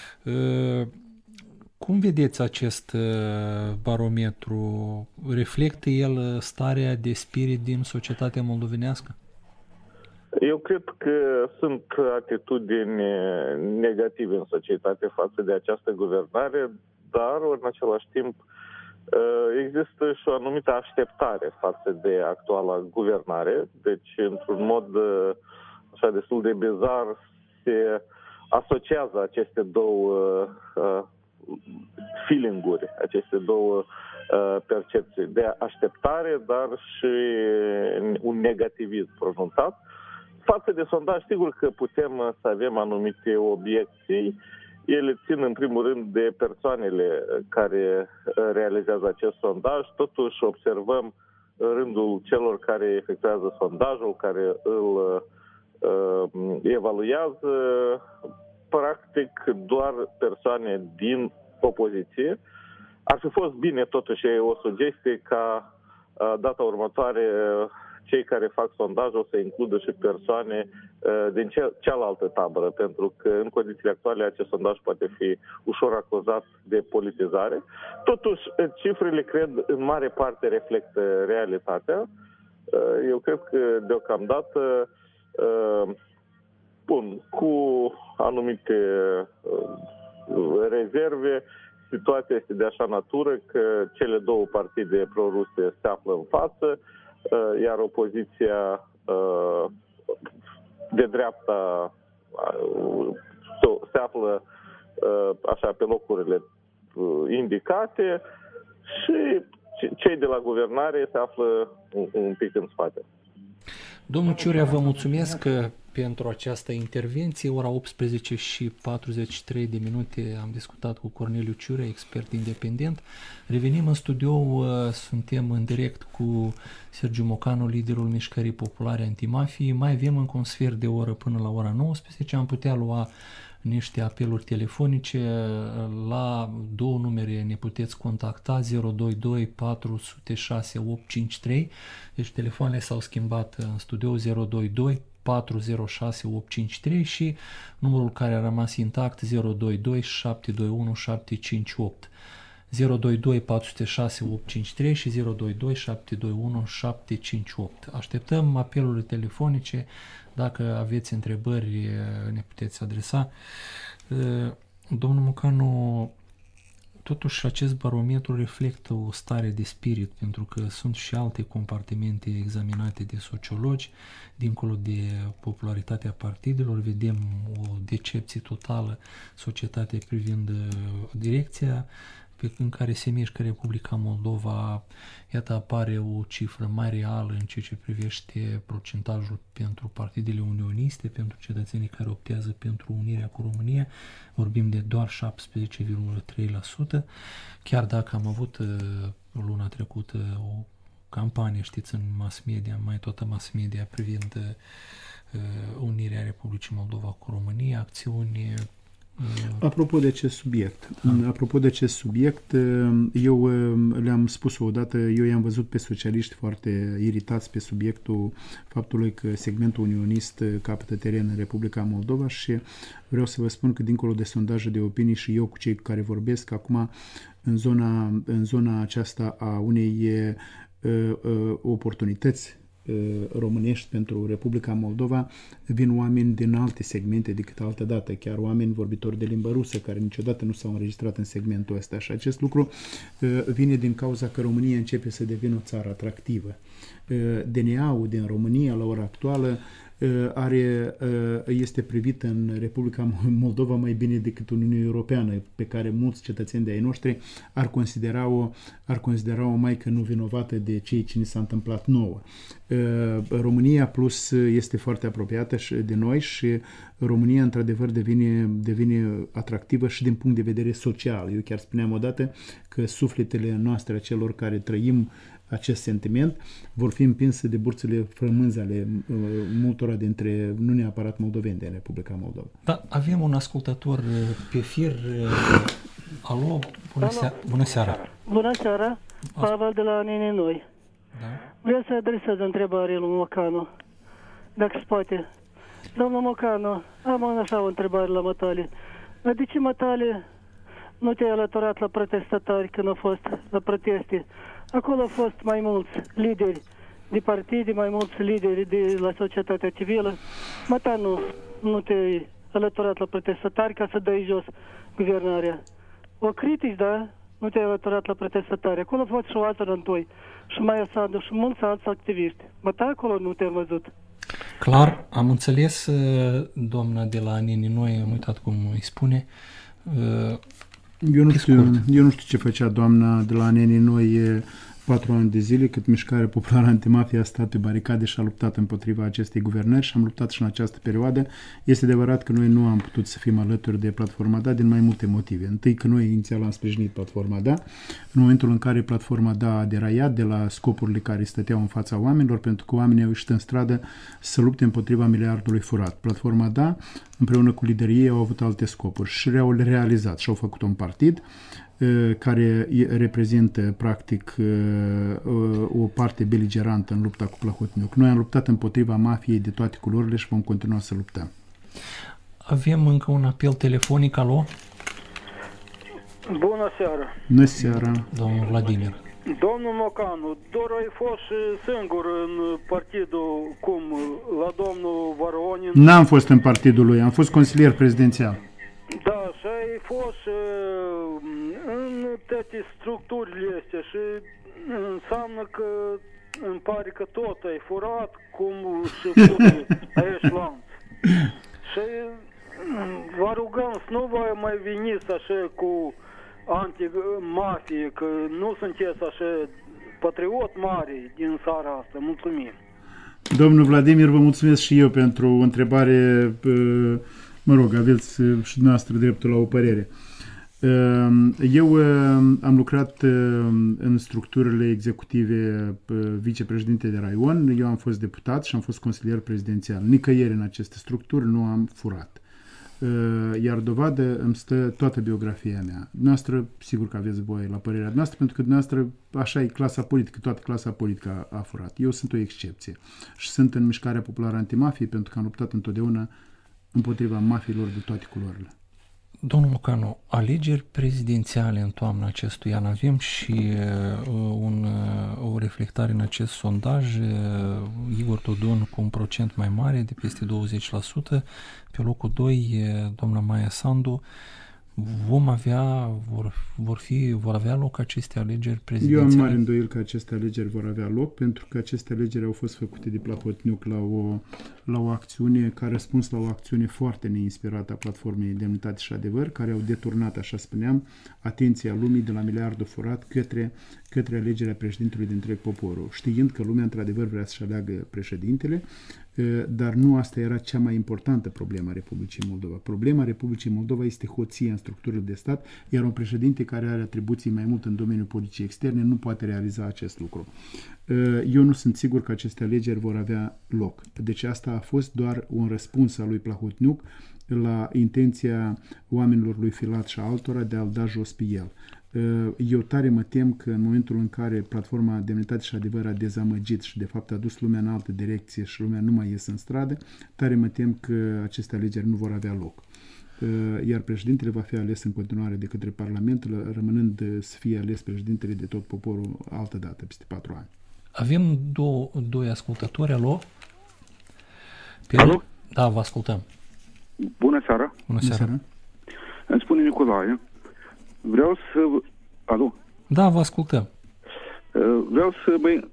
B: Cum vedeți acest barometru? Reflectă el starea de spirit din societatea moldovenească?
E: Eu cred că sunt atitudini negative în societate față de această guvernare, dar în același timp există și o anumită așteptare față de actuala guvernare. Deci, într-un mod așa destul de bizar, se asociază aceste două uh, feeling-uri, aceste două uh, percepții de așteptare, dar și un negativism pronunțat. Față de sondaj, sigur că putem să avem anumite obiecții. Ele țin în primul rând de persoanele care realizează acest sondaj. Totuși observăm în rândul celor care efectuează sondajul, care îl uh, evaluează, practic doar persoane din opoziție. Ar fi fost bine totuși o sugestie ca uh, data următoare uh, cei care fac sondajul să includă și persoane uh, din ce- cealaltă tabără, pentru că în condițiile actuale acest sondaj poate fi ușor acuzat de politizare. Totuși, cifrele, cred, în mare parte reflectă realitatea. Uh, eu cred că, deocamdată, uh, bun, cu anumite uh, rezerve, situația este de așa natură că cele două partide pro-ruse se află în față, iar opoziția de dreapta se află așa pe locurile indicate și cei de la guvernare se află un pic în spate.
B: Domnul Ciurea, vă mulțumesc pentru această intervenție. Ora optsprezece și patruzeci și trei de minute am discutat cu Corneliu Ciurea, expert independent. Revenim în studio, suntem în direct cu Sergiu Mocanu, liderul Mișcării Populare Antimafii. Mai avem încă un sfert de oră până la ora nouăsprezece. Am putea lua niște apeluri telefonice. La două numere ne puteți contacta: zero doi doi patru zero șase opt cinci trei. Deci telefoanele s-au schimbat în studio: zero doi doi patru zero șase opt cinci trei și numărul care a rămas intact: zero doi doi șapte doi unu șapte cinci opt. zero doi doi patru zero șase opt cinci trei și zero doi doi șapte doi unu șapte cinci opt. Așteptăm apelurile telefonice. Dacă aveți întrebări, ne puteți adresa. Domnul Mocanu, totuși acest barometru reflectă o stare de spirit, pentru că sunt și alte compartimente examinate de sociologi. Dincolo de popularitatea partidelor, vedem o decepție totală societatea privind direcția pe în care se mișcă Republica Moldova. Iată, apare o cifră mai reală în ceea ce privește procentajul pentru partidele unioniste, pentru cetățenii care optează pentru unirea cu România. Vorbim de doar șaptesprezece virgulă trei la sută, chiar dacă am avut luna trecută o campanie, știți, în mass media, mai toată mass media, privind uh, unirea Republicii Moldova cu România, acțiuni.
C: Apropo de acest subiect, ah. apropo de acest subiect, eu le-am spus-o odată, eu i-am văzut pe socialiști foarte iritați pe subiectul faptului că segmentul unionist capătă teren în Republica Moldova și vreau să vă spun că dincolo de sondaje de opinii și eu cu cei cu care vorbesc, acum în zona, în zona aceasta a unei uh, uh, oportunități românești pentru Republica Moldova, vin oameni din alte segmente decât altă dată, chiar oameni vorbitori de limbă rusă, care niciodată nu s-au înregistrat în segmentul ăsta. Și acest lucru vine din cauza că România începe să devină o țară atractivă. D N A-ul din România, la ora actuală, are, este privit în Republica Moldova mai bine decât Uniunea Europeană, pe care mulți cetățeni de ai noștri ar considera-o, ar considera-o mai că nu vinovată de ceea ce ni s-a întâmplat nouă. România Plus este foarte apropiată de noi și România într-adevăr devine, devine atractivă și din punct de vedere social. Eu chiar spuneam odată că sufletele noastre, a celor care trăim acest sentiment, vor fi împinse de burțele frămânzi ale uh, multora dintre, nu neapărat moldoveni, de Republica Moldova.
B: Da, avem un ascultător pe fir. Uh, alo, bună, alo. Seara, bună seara!
F: Bună seara, Pavel de la Nene Noi.
B: Da?
F: Vreau să adresez o întrebare lui Mocanu, dacă se poate. Domnul Mocanu, am așa o întrebare la Mătale. Dar de ce Mătale nu te-ai alăturat la protestatari când au fost la proteste? Acolo au fost mai mulți lideri de partide, mai mulți lideri de la societatea civilă. Măta nu, nu te-ai alăturat la protestatari ca să dai jos guvernarea. O critici, da? Nu te-ai alăturat la protestatari. Acolo a fost și Oază Răntoi, și Maia Sandu și mulți alți activiști. Măta acolo nu te-am văzut.
B: Clar, am înțeles, doamna de la Nini Noi, am uitat cum îi spune.
C: Eu nu, știu, eu nu știu ce făcea doamna de la Neni Noi patru ani de zile, cât Mișcarea Populară Antimafia a stat pe baricade și a luptat împotriva acestei guvernări și am luptat și în această perioadă. Este adevărat că noi nu am putut să fim alături de Platforma Da din mai multe motive. Întâi că noi inițial am sprijinit Platforma Da, în momentul în care Platforma Da a deraiat de la scopurile care stăteau în fața oamenilor, pentru că oamenii au ieșit în stradă să lupte împotriva miliardului furat. Platforma Da, împreună cu liderii ei, au avut alte scopuri și le-au realizat și au făcut un partid care reprezintă practic o parte beligerantă în lupta cu Plahotniuc. Noi am luptat împotriva mafiei de toate culorile și vom continua să luptăm.
B: Avem încă un apel telefonic. Alo?
G: Bună seara!
C: Bună seara!
B: Domnul Vladimir.
G: Domnul Mocanu, doar ai fost singur în partidul cum la domnul Voronin?
C: N-am fost în partidul lui, am fost consilier prezidențial.
G: Da, și ai fost în toate structurile astea și înseamnă că îmi pare că tot ai furat cum și ești lanț. Și vă rugăm să nu vă mai veniți așa cu anti-mafie, că nu sunteți așa patriot mare din țara asta. Mulțumim.
C: Domnul Vladimir, vă mulțumesc și eu pentru o întrebare. Mă rog, aveți și dumneavoastră dreptul la o părere. Eu am lucrat în structurile executive vicepreședinte de raion, eu am fost deputat și am fost consilier prezidențial. Nicăieri în aceste structuri nu am furat. Iar dovadă îmi stă toată biografia mea. Dumneavoastră, sigur că aveți voie la părerea noastră, pentru că dumneavoastră, așa e clasa politică, toată clasa politică a, a furat. Eu sunt o excepție și sunt în mișcarea populară antimafie pentru că am luptat întotdeauna împotriva mafiilor de toate culorile.
B: Domnul Mocanu, alegeri prezidențiale în toamna acestui an, avem și uh, un, uh, o reflectare în acest sondaj, uh, Igor Dodon cu un procent mai mare, de peste douăzeci la sută, pe locul doi, uh, doamna Maia Sandu. Vom avea, vor, vor, fi, vor avea loc aceste alegeri prezidențiale?
C: Eu am mare îndoiel că aceste alegeri vor avea loc, pentru că aceste alegeri au fost făcute de Plahotniuc la o, la o acțiune, ca răspuns la o acțiune foarte neinspirată a platformei Demnitate și Adevăr, care au deturnat, așa spuneam, atenția lumii de la miliardul furat către, către alegerea președintelui de întreg poporul, știind că lumea într-adevăr vrea să-și aleagă președintele, dar nu asta era cea mai importantă problemă a Republicii Moldova. Problema Republicii Moldova este hoția în structurile de stat, iar un președinte care are atribuții mai mult în domeniul politicii externe nu poate realiza acest lucru. Eu nu sunt sigur că aceste alegeri vor avea loc. Deci asta a fost doar un răspuns al lui Plahotniuc la intenția oamenilor lui Filat și altora de a-l da jos pe el. Eu tare mă tem că în momentul în care platforma Demnitate și Adevăr a dezamăgit și de fapt a dus lumea în altă direcție și lumea nu mai iese în stradă, tare mă tem că aceste alegeri nu vor avea loc. Iar președintele va fi ales în continuare de către Parlament, rămânând să fie ales președintele de tot poporul altă dată, peste patru ani.
B: Avem două, doi ascultători, alo? Pe
H: Alo?
B: Da, vă ascultăm.
H: Bună seara.
B: Bună seara.
H: Îmi spune Nicolae. Vreau să... Alo?
B: Da, vă ascultăm.
H: Vreau să... Băi...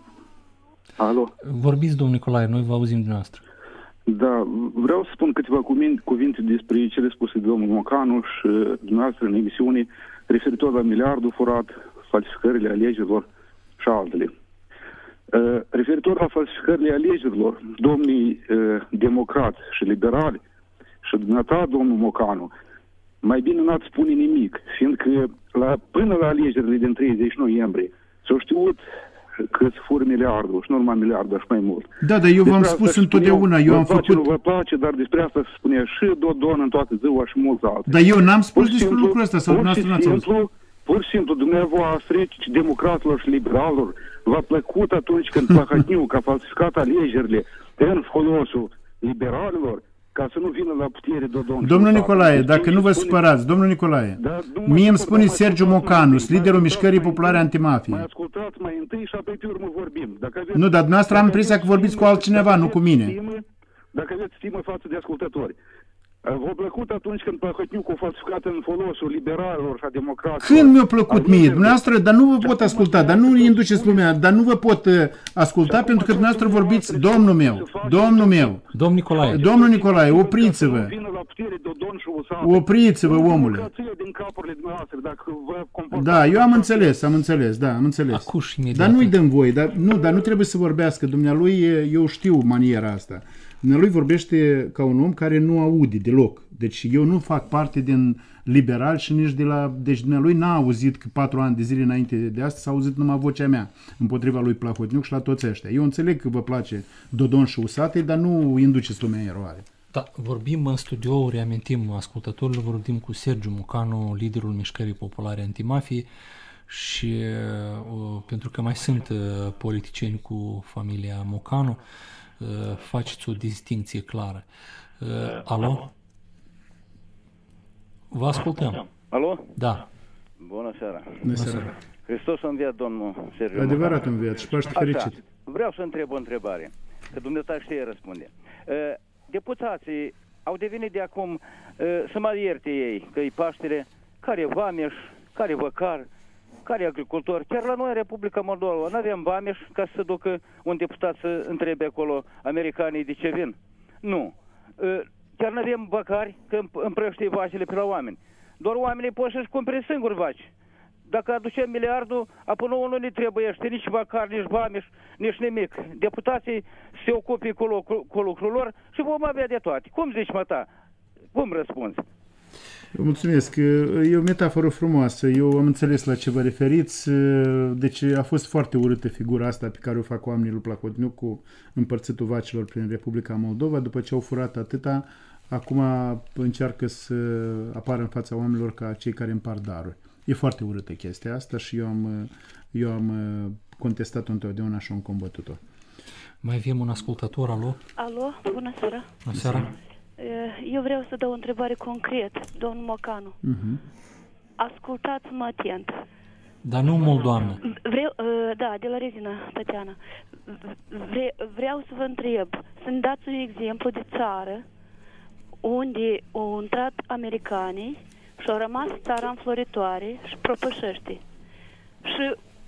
H: Alo?
B: Vorbiți, domnul Nicolae, noi vă auzim dumneavoastră.
H: Da, vreau să spun câteva cuvinte despre cele spuse de domnul Mocanu și dumneavoastră în emisiune referitor la miliardul furat, falsificările alegerilor și altele. Referitor la falsificările alegerilor, domnii democrați și liberali și dumneata, domnul Mocanu, mai bine n-ați spune nimic, fiindcă la, până la alegerile din treizeci noiembrie s-au știut că se fură miliardul și nu numai miliardul și mai mult.
C: Da, dar eu v-am spus întotdeauna, eu am făcut...
H: Nu vă place, dar despre asta se spunea și Dodon în toată ziua și mulți alții.
C: Dar eu n-am spus despre lucrul ăsta, sau dumneavoastră n-ați auzit.
H: Pur și simplu, dumneavoastră, democraților și liberalilor, v-a plăcut atunci când Plahotniuc a falsificat alegerile în folosul liberalilor, ca să nu vină la putere Dodon.
C: Domnul Nicolae, dacă nu vă supărați, domnul Nicolae, da, mie îmi spune Sergiu Mocanu, liderul Mișcării Populare Antimafie.
H: Mai ascultați mai întâi și apoi pe urmă vorbim.
C: Nu, dar dumneavoastră am impresia că vorbiți cu altcineva, nu cu mine.
H: Dacă aveți stimă față de ascultători. V-a plăcut atunci când Plahotniuc a falsificat în folosul liberalilor și a democraților?
C: Când mi-a plăcut mie? Dumneavoastră, dar nu vă pot asculta, dar nu induceți lumea, dar nu vă pot asculta pentru că dumneavoastră vorbiți, domnul meu, domnul meu.
B: Domnul Nicolae.
C: Domnul Nicolae, opriți-vă. Opriți-vă, omule. Da, eu am înțeles, am înțeles, da, am înțeles. Dar nu-i dăm voie, dar nu, dar nu trebuie să vorbească. Dumnealui, eu știu maniera asta. Dumnealui vorbește ca un om care nu aude deloc. Deci eu nu fac parte din liberal și nici de la... Deci dumnealui n-a auzit că patru ani de zile înainte de asta s-a auzit numai vocea mea împotriva lui Plahotniuc și la toți ăștia. Eu înțeleg că vă place Dodon și Usatei, dar nu induceți lumea în eroare.
B: Da, vorbim în studio, reamintim ascultătorilor, vorbim cu Sergiu Mocanu, liderul Mișcării Populare Antimafie și uh, pentru că mai sunt uh, politicieni cu familia Mocanu, uh, faceți o distincție clară. Uh, alo? Vă ascultăm.
I: Alo?
B: Da.
I: Bună seara.
C: Bună seara.
I: Hristos a înviat, domnul Sergiu.
C: Adevărat înviat și Paște fericit.
I: Vreau să întreb o întrebare, că dumneata știe răspunde. Uh, deputații au devenit de acum uh, să mă ierte ei, că e Paștele, care e vameș, care e văcar, care e agricultor. Chiar la noi în Republica Moldova nu avem vameș ca să se ducă un deputat să întrebe acolo americanii de ce vin. Nu. Uh, chiar nu avem văcari că împrăștie vacile pe la oameni. Doar oamenii pot să-și cumpere singuri vaci. dacă aducem miliardul, apoi nouă nu ne trebuie nici măcar, nici Babeș, nici nimic. Deputații se ocupe cu, lucru, cu lucrul lor și vom avea de toate. Cum zici, mă, ta? Cum răspunzi?
C: Mulțumesc. E o metaforă frumoasă. Eu am înțeles la ce vă referiți. Deci a fost foarte urâtă figura asta pe care o fac oamenii lui Plahotniuc cu împărțitul vacilor prin Republica Moldova. După ce au furat atâta, acum încearcă să apară în fața oamenilor ca cei care împart daruri. E foarte urâtă chestia asta și eu am, eu am contestat-o întotdeauna și am combătut-o.
B: Mai avem un ascultător, alo?
J: Alo, bună seara.
B: Bună seara.
J: Eu vreau să dau o întrebare concret, domnul Mocanu. Uh-huh. Ascultați-mă atent.
B: Dar nu mult, doamnă.
J: Vreau, da, de la Rezina, Tatiana. Vre, vreau să vă întreb, să-mi dați un exemplu de țară unde au intrat americanii și au rămas țara înfloritoare și propășește. Și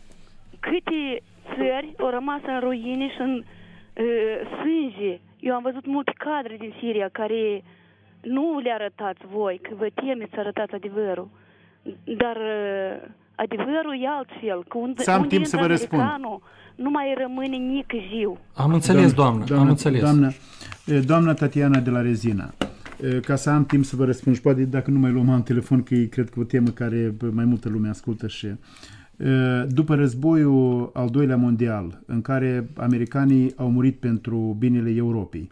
J: câte țări au rămas în ruine și în uh, sânge. Eu am văzut multe cadre din Siria care nu le arătați voi, că vă temeți să arătați adevărul. Dar uh, adevărul e altfel. Că unde,
C: să am
J: unde
C: timp să vă răspund.
J: Nu mai rămâne nic jiu.
B: Am înțeles, doamnă, doamnă am înțeles.
C: Doamnă, doamna Tatiana de la Rezina, ca să am timp să vă răspund și poate dacă nu mai luăm am telefon, că e, cred că o temă care mai multă lume ascultă și... După războiul al doilea mondial, în care americanii au murit pentru binele Europei,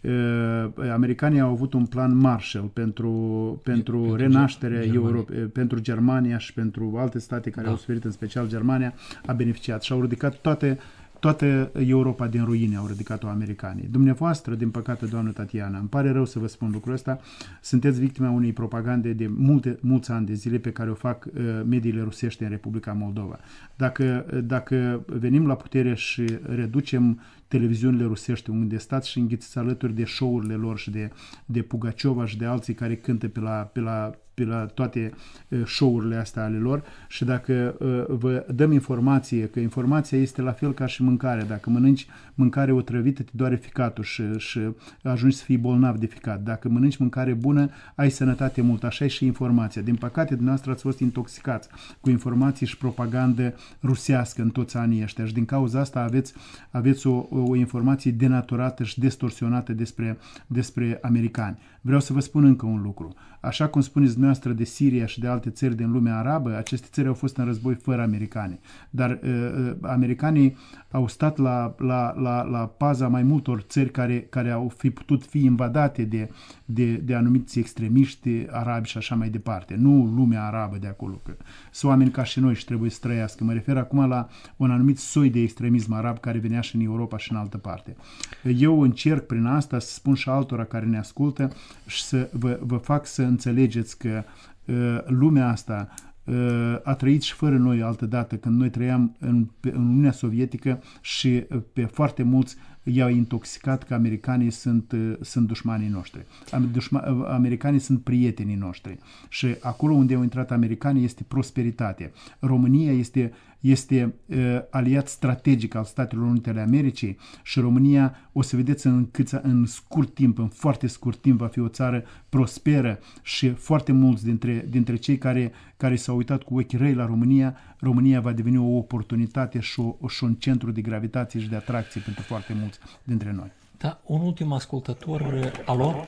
C: americanii au avut un plan Marshall pentru, pentru, pentru renașterea Europei, pentru Germania și pentru alte state care da. au suferit, în special Germania, a beneficiat și au ridicat toate Toată Europa din ruine au ridicat-o americanii. Dumneavoastră, din păcate, doamnă Tatiana, îmi pare rău să vă spun lucrul ăsta, sunteți victima unei propagande de multe, mulți ani de zile pe care o fac uh, mediile rusești în Republica Moldova. Dacă, dacă venim la putere și reducem televiziunile rusești unde stați și înghițiți alături de show-urile lor și de, de Pugaciova și de alții care cântă pe la, pe la pe la toate uh, show-urile astea ale lor și dacă uh, vă dăm informație, că informația este la fel ca și mâncarea. Dacă mănânci mâncare otrăvită, te doare ficatul și, și ajungi să fii bolnav de ficat. Dacă mănânci mâncare bună, ai sănătate mult. Așa e și informația. Din păcate, dumneavoastră ați fost intoxicați cu informații și propagandă rusească în toți anii ăștia și din cauza asta aveți, aveți o, o informație denaturată și distorsionată despre, despre americani. Vreau să vă spun încă un lucru. Așa cum spuneți dumneavoastră de Siria și de alte țări din lumea arabă, aceste țări au fost în război fără americani. Dar uh, americanii au stat la, la, la, la paza mai multor țări care, care au fi putut fi invadate de, de, de anumiți extremiști arabi și așa mai departe. Nu lumea arabă de acolo. Că sunt oameni ca și noi și trebuie să trăiască. Mă refer acum la un anumit soi de extremism arab care venea și în Europa și în altă parte. Eu încerc prin asta să spun și altora care ne ascultă și să vă, vă fac să înțelegeți că uh, lumea asta uh, a trăit și fără noi altădată, când noi trăiam în, în Uniunea Sovietică și uh, pe foarte mulți i-au intoxicat că americanii sunt, uh, sunt dușmanii noștri. Dușma, uh, americanii sunt prietenii noștri. Și acolo unde au intrat americanii este prosperitate. România este este uh, aliat strategic al Statelor Unite ale Americii și România, o să vedeți în, câța, în scurt timp, în foarte scurt timp, va fi o țară prosperă și foarte mulți dintre, dintre cei care, care s-au uitat cu ochi răi la România, România va deveni o oportunitate și, o, și un centru de gravitație și de atracție pentru foarte mulți dintre noi.
B: Da, un ultim ascultător, alo?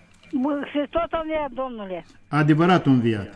K: Hristos a înviat, domnule.
C: Adevărat un înviat.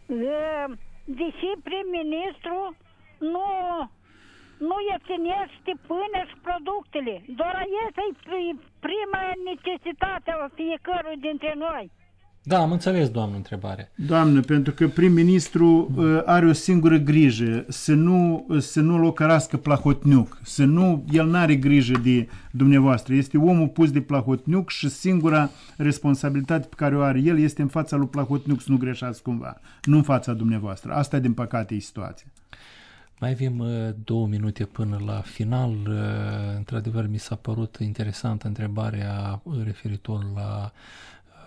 K: Deși prim-ministru nu, nu ieftinește până și productele. Doar este prima necesitate a fiecărui dintre noi.
B: Da, am înțeles, doamnă, întrebare.
C: Doamnă, pentru că prim-ministru uh, are o singură grijă, să nu, să nu locărască Plahotniuc, să nu, el n-are grijă de dumneavoastră. Este omul pus de Plahotniuc și singura responsabilitate pe care o are el este în fața lui Plahotniuc, să nu greșească cumva, nu în fața dumneavoastră. Asta, din păcate, e situația.
B: Mai avem uh, două minute până la final. Uh, într-adevăr, mi s-a părut interesantă întrebarea referitor la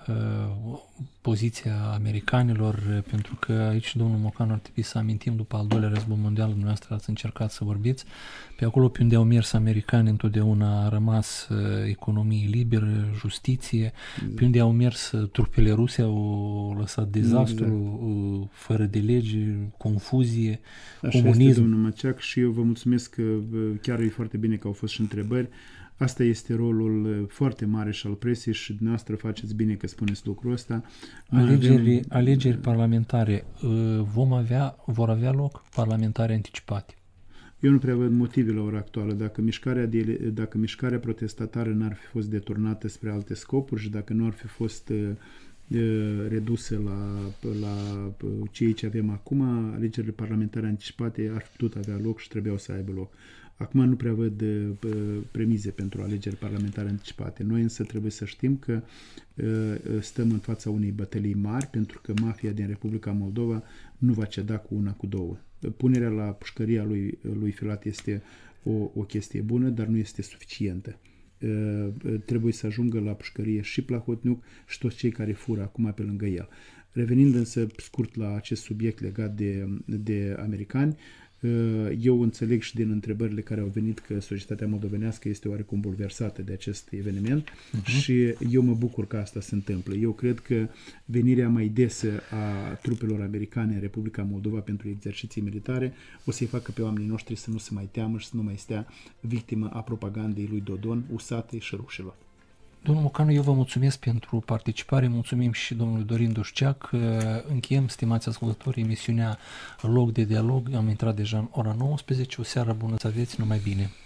B: uh, poziția americanilor, uh, pentru că aici domnul Mocanu ar trebui să amintim după al doilea război mondial, dumneavoastră ați încercat să vorbiți, pe acolo pe unde au mers americani întotdeauna a rămas uh, economie liberă, justiție, exact. Pe unde au mers uh, trupele ruse au lăsat dezastru, exact. uh, fără de lege, confuzie,
C: așa
B: comunism.
C: Este, domnul Maceac, și eu vă mulțumesc că uh, chiar e foarte bine că au fost și întrebări. Asta este rolul foarte mare și al presiei și dumneavoastră faceți bine că spuneți lucrul ăsta.
B: Alegeri, avem... alegeri parlamentare vom avea, vor avea loc parlamentare anticipate.
C: Eu nu prea văd motive la ora actuală. Dacă mișcarea, de, dacă mișcarea protestatară n-ar fi fost deturnată spre alte scopuri și dacă nu ar fi fost uh, reduse la, la ceea ce avem acum, alegerile parlamentare anticipate ar fi putut avea loc și trebuiau să aibă loc. Acum nu prea văd uh, premize pentru alegeri parlamentare anticipate. Noi însă trebuie să știm că uh, stăm în fața unei bătălii mari, pentru că mafia din Republica Moldova nu va ceda cu una, cu două. Punerea la pușcăria lui, lui Filat este o, o chestie bună, dar nu este suficientă. Uh, trebuie să ajungă la pușcărie și Plahotniuc și toți cei care fură acum pe lângă el. Revenind însă scurt la acest subiect legat de, de americani, eu înțeleg și din întrebările care au venit că societatea moldovenească este oarecum bulversată de acest eveniment uh-huh. și eu mă bucur că asta se întâmplă. Eu cred că venirea mai desă a trupelor americane în Republica Moldova pentru exerciții militare o să-i facă pe oamenii noștri să nu se mai teamă și să nu mai stea victimă a propagandei lui Dodon, usatei și rușilor.
B: Domnul Mocanu, eu vă mulțumesc pentru participare, mulțumim și domnului Dorin Dușceac. Încheiem, stimați ascultători, emisiunea Loc de Dialog. Am intrat deja în ora nouăsprezece. O seară bună să aveți, numai bine!